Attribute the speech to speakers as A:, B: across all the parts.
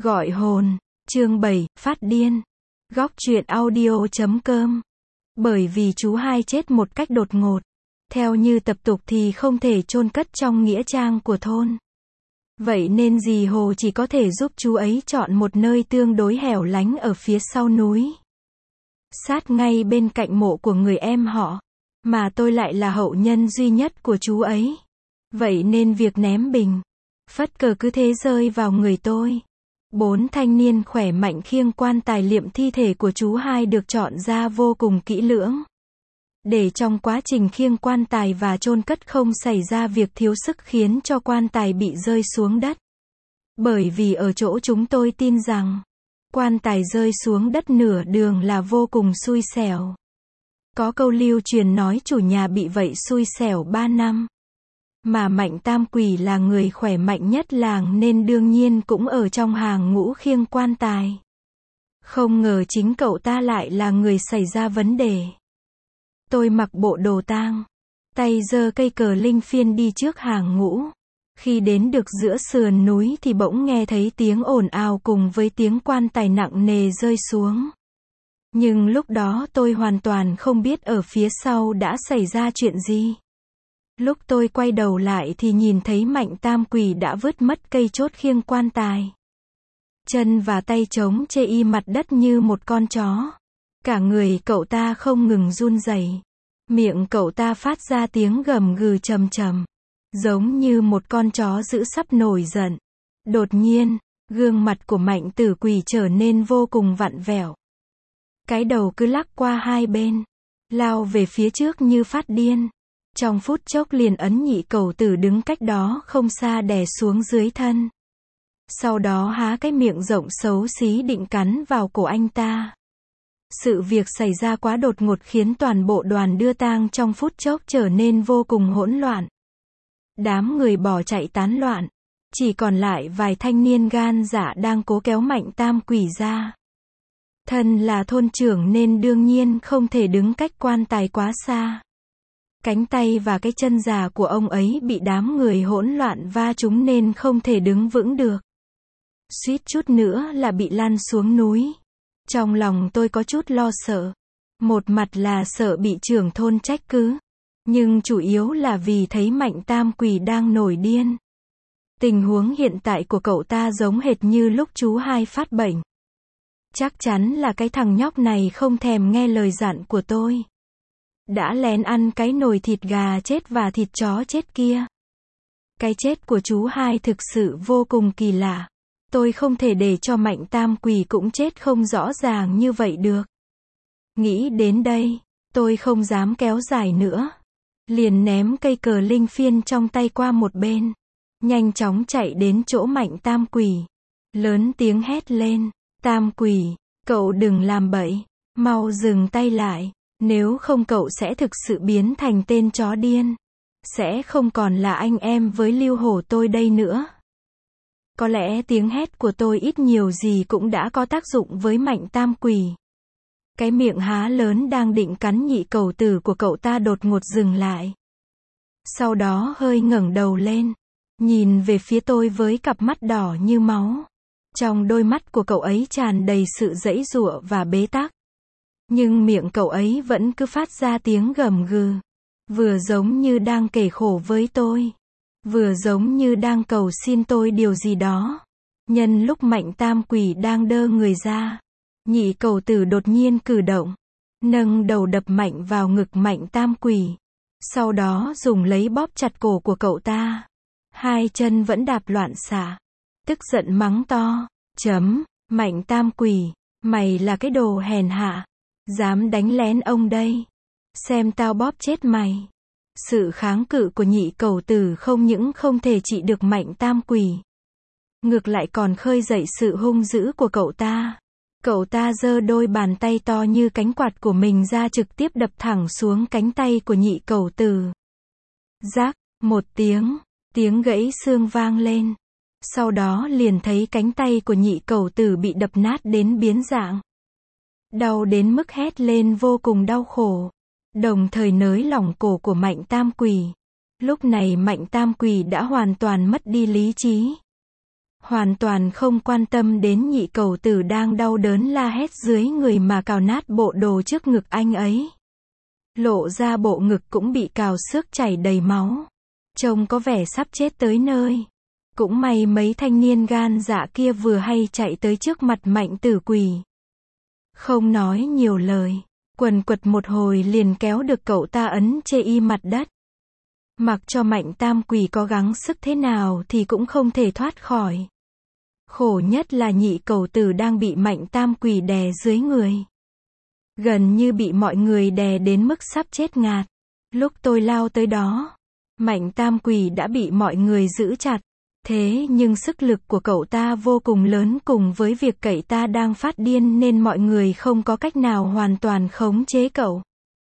A: Gọi hồn, chương 7, phát điên. Góc truyện audio.com. Bởi vì chú hai chết một cách đột ngột. Theo như tập tục thì không thể chôn cất trong nghĩa trang của thôn. Vậy nên dì Hồ chỉ có thể giúp chú ấy chọn một nơi tương đối hẻo lánh ở phía sau núi. Sát ngay bên cạnh mộ của người em họ. Mà tôi lại là hậu nhân duy nhất của chú ấy. Vậy nên việc ném bình, phất cờ cứ thế rơi vào người tôi. 4 thanh niên khỏe mạnh khiêng quan tài liệm thi thể của chú hai được chọn ra vô cùng kỹ lưỡng. Để trong quá trình khiêng quan tài và chôn cất không xảy ra việc thiếu sức khiến cho quan tài bị rơi xuống đất. Bởi vì ở chỗ chúng tôi tin rằng, quan tài rơi xuống đất nửa đường là vô cùng xui xẻo. Có câu lưu truyền nói chủ nhà bị vậy xui xẻo 3 năm. Mà Mạnh Tam Quỷ là người khỏe mạnh nhất làng nên đương nhiên cũng ở trong hàng ngũ khiêng quan tài. Không ngờ chính cậu ta lại là người xảy ra vấn đề. Tôi mặc bộ đồ tang, tay giơ cây cờ linh phiên đi trước hàng ngũ. Khi đến được giữa sườn núi thì bỗng nghe thấy tiếng ồn ào cùng với tiếng quan tài nặng nề rơi xuống. Nhưng lúc đó tôi hoàn toàn không biết ở phía sau đã xảy ra chuyện gì. Lúc tôi quay đầu lại thì nhìn thấy Mạnh Tam Quỷ đã vứt mất cây chốt khiêng quan tài. Chân và tay trống chê y mặt đất như một con chó. Cả người cậu ta không ngừng run rẩy. Miệng cậu ta phát ra tiếng gầm gừ trầm trầm. Giống như một con chó dữ sắp nổi giận. Đột nhiên, gương mặt của Mạnh Tử Quỷ trở nên vô cùng vặn vẹo. Cái đầu cứ lắc qua hai bên. Lao về phía trước như phát điên. Trong phút chốc liền ấn nhị cẩu tử đứng cách đó không xa đè xuống dưới thân. Sau đó há cái miệng rộng xấu xí định cắn vào cổ anh ta. Sự việc xảy ra quá đột ngột khiến toàn bộ đoàn đưa tang trong phút chốc trở nên vô cùng hỗn loạn. Đám người bỏ chạy tán loạn. Chỉ còn lại vài thanh niên gan dạ đang cố kéo Mạnh Tam Quỷ ra. Thân là thôn trưởng nên đương nhiên không thể đứng cách quan tài quá xa. Cánh tay và cái chân già của ông ấy bị đám người hỗn loạn va trúng nên không thể đứng vững được. Suýt chút nữa là bị lăn xuống núi. Trong lòng tôi có chút lo sợ. Một mặt là sợ bị trưởng thôn trách cứ. Nhưng chủ yếu là vì thấy Mạnh Tam Quỷ đang nổi điên. Tình huống hiện tại của cậu ta giống hệt như lúc chú hai phát bệnh. Chắc chắn là cái thằng nhóc này không thèm nghe lời dặn của tôi. Đã lén ăn cái nồi thịt gà chết và thịt chó chết kia. Cái chết của chú hai thực sự vô cùng kỳ lạ. Tôi không thể để cho Mạnh Tam Quỷ cũng chết không rõ ràng như vậy được. Nghĩ đến đây, tôi không dám kéo dài nữa. Liền ném cây cờ linh phiên trong tay qua một bên. Nhanh chóng chạy đến chỗ Mạnh Tam Quỷ. Lớn tiếng hét lên. Tam Quỷ, cậu đừng làm bậy. Mau dừng tay lại. Nếu không cậu sẽ thực sự biến thành tên chó điên. Sẽ không còn là anh em với Lưu Hổ tôi đây nữa. Có lẽ tiếng hét của tôi ít nhiều gì cũng đã có tác dụng với Mạnh Tam Quỷ. Cái miệng há lớn đang định cắn nhị cẩu tử của cậu ta đột ngột dừng lại. Sau đó hơi ngẩng đầu lên. Nhìn về phía tôi với cặp mắt đỏ như máu. Trong đôi mắt của cậu ấy tràn đầy sự giãy giụa và bế tắc. Nhưng miệng cậu ấy vẫn cứ phát ra tiếng gầm gừ. Vừa giống như đang kể khổ với tôi. Vừa giống như đang cầu xin tôi điều gì đó. Nhân lúc Mạnh Tam Quỷ đang đơ người ra. Nhị cẩu tử đột nhiên cử động. Nâng đầu đập mạnh vào ngực Mạnh Tam Quỷ. Sau đó dùng lấy bóp chặt cổ của cậu ta. Hai chân vẫn đạp loạn xạ. Tức giận mắng to. Mạnh Tam Quỷ. Mày là cái đồ hèn hạ. Dám đánh lén ông đây. Xem tao bóp chết mày. Sự kháng cự của nhị cẩu tử không những không thể trị được Mạnh Tam Quỷ. Ngược lại còn khơi dậy sự hung dữ của cậu ta. Cậu ta giơ đôi bàn tay to như cánh quạt của mình ra trực tiếp đập thẳng xuống cánh tay của nhị cẩu tử. Rác, một tiếng gãy xương vang lên. Sau đó liền thấy cánh tay của nhị cẩu tử bị đập nát đến biến dạng. Đau đến mức hét lên vô cùng đau khổ. Đồng thời nới lỏng cổ của Mạnh Tam Quỷ. Lúc này Mạnh Tam Quỷ đã hoàn toàn mất đi lý trí. hoàn toàn không quan tâm đến nhị cẩu tử đang đau đớn la hét dưới người mà cào nát bộ đồ trước ngực anh ấy. Lộ ra bộ ngực cũng bị cào xước chảy đầy máu. Trông có vẻ sắp chết tới nơi. Cũng may mấy thanh niên gan dạ kia vừa hay chạy tới trước mặt Mạnh Tử Quỷ. Không nói nhiều lời, quần quật một hồi liền kéo được cậu ta ấn chê y mặt đất. Mặc cho Mạnh Tam Quỷ có gắng sức thế nào thì cũng không thể thoát khỏi. Khổ nhất là nhị cẩu tử đang bị Mạnh Tam Quỷ đè dưới người. Gần như bị mọi người đè đến mức sắp chết ngạt. Lúc tôi lao tới đó, Mạnh Tam Quỷ đã bị mọi người giữ chặt. Thế nhưng sức lực của cậu ta vô cùng lớn cùng với việc cậu ta đang phát điên nên mọi người không có cách nào hoàn toàn khống chế cậu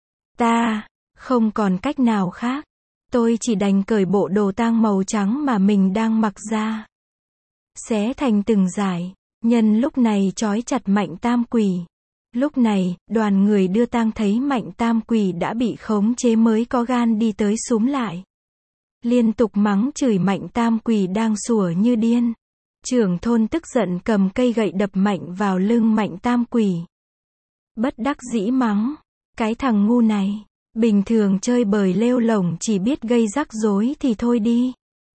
A: ta. Không còn cách nào khác. Tôi chỉ đành cởi bộ đồ tang màu trắng mà mình đang mặc ra. Xé thành từng dải. Nhân lúc này trói chặt Mạnh Tam Quỷ. Lúc này, đoàn người đưa tang thấy Mạnh Tam Quỷ đã bị khống chế mới có gan đi tới xúm lại. Liên tục mắng chửi Mạnh Tam Quỷ đang sủa như điên. Trưởng thôn tức giận cầm cây gậy đập mạnh vào lưng Mạnh Tam Quỷ. Bất đắc dĩ mắng. Cái thằng ngu này. Bình thường chơi bời lêu lổng chỉ biết gây rắc rối thì thôi đi.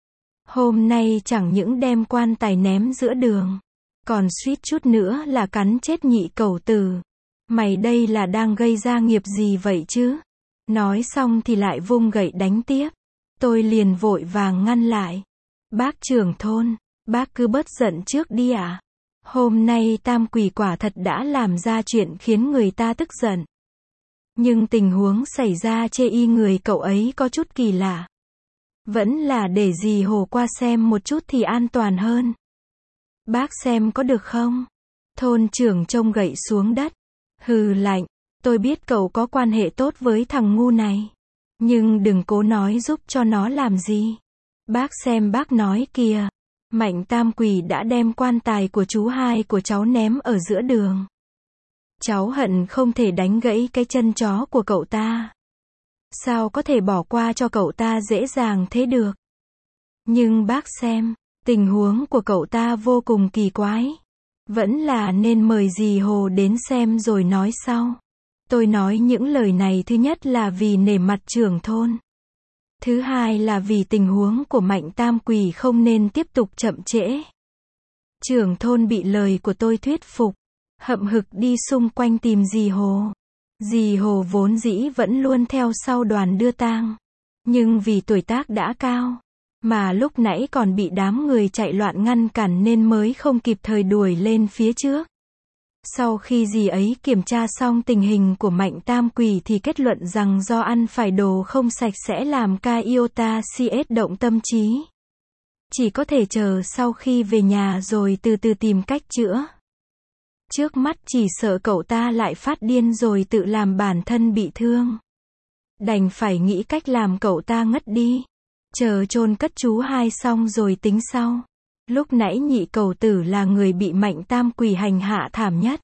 A: Hôm nay chẳng những đem quan tài ném giữa đường. Còn suýt chút nữa là cắn chết nhị cẩu tử. Mày đây là đang gây ra nghiệp gì vậy chứ? Nói xong thì lại vung gậy đánh tiếp. Tôi liền vội vàng ngăn lại. Bác trưởng thôn, bác cứ bớt giận trước đi ạ. Hôm nay Tam Quỷ quả thật đã làm ra chuyện khiến người ta tức giận. Nhưng tình huống xảy ra chê y người cậu ấy có chút kỳ lạ. Vẫn là để dì Hồ qua xem một chút thì an toàn hơn. Bác xem có được không? Thôn trưởng trông gậy xuống đất. Hừ lạnh, tôi biết cậu có quan hệ tốt với thằng ngu này. Nhưng đừng cố nói giúp cho nó làm gì. Bác xem bác nói kìa. Mạnh Tam Quỷ đã đem quan tài của chú hai của cháu ném ở giữa đường. Cháu hận không thể đánh gãy cái chân chó của cậu ta. Sao có thể bỏ qua cho cậu ta dễ dàng thế được. Nhưng bác xem, tình huống của cậu ta vô cùng kỳ quái. Vẫn là nên mời dì Hồ đến xem rồi nói sau. Tôi nói những lời này thứ nhất là vì nể mặt trưởng thôn. Thứ hai là vì tình huống của Mạnh Tam Quỷ không nên tiếp tục chậm trễ. Trưởng thôn bị lời của tôi thuyết phục. Hậm hực đi xung quanh tìm dì Hồ. Dì Hồ vốn dĩ vẫn luôn theo sau đoàn đưa tang. Nhưng vì tuổi tác đã cao. Mà lúc nãy còn bị đám người chạy loạn ngăn cản nên mới không kịp thời đuổi lên phía trước. Sau khi dì ấy kiểm tra xong tình hình của Mạnh Tam Quỷ thì kết luận rằng do ăn phải đồ không sạch sẽ làm ca iota CS động tâm trí. Chỉ có thể chờ sau khi về nhà rồi từ từ tìm cách chữa. Trước mắt chỉ sợ cậu ta lại phát điên rồi tự làm bản thân bị thương. Đành phải nghĩ cách làm cậu ta ngất đi. Chờ chôn cất chú hai xong rồi tính sau. Lúc nãy nhị cẩu tử là người bị Mạnh Tam Quỷ hành hạ thảm nhất.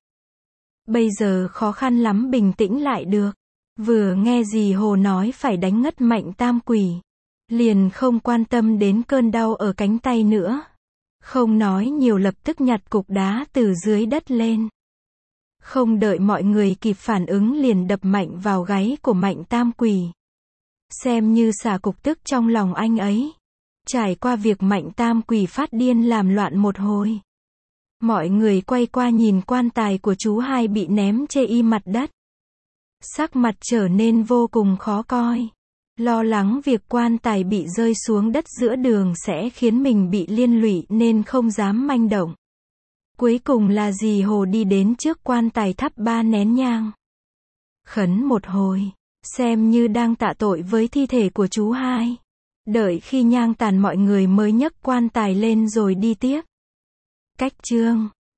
A: Bây giờ khó khăn lắm bình tĩnh lại được. Vừa nghe dì Hồ nói phải đánh ngất Mạnh Tam Quỷ. Liền không quan tâm đến cơn đau ở cánh tay nữa. Không nói nhiều lập tức nhặt cục đá từ dưới đất lên. Không đợi mọi người kịp phản ứng liền đập mạnh vào gáy của Mạnh Tam Quỷ. Xem như xả cục tức trong lòng anh ấy. Trải qua việc Mạnh Tam Quỷ phát điên làm loạn một hồi. Mọi người quay qua nhìn quan tài của chú hai bị ném chê y mặt đất. Sắc mặt trở nên vô cùng khó coi. Lo lắng việc quan tài bị rơi xuống đất giữa đường sẽ khiến mình bị liên lụy nên không dám manh động. Cuối cùng là dì Hồ đi đến trước quan tài thắp 3 nén nhang. Khấn một hồi, xem như đang tạ tội với thi thể của chú hai. Đợi khi nhang tàn mọi người mới nhấc quan tài lên rồi đi tiếp. Cách chương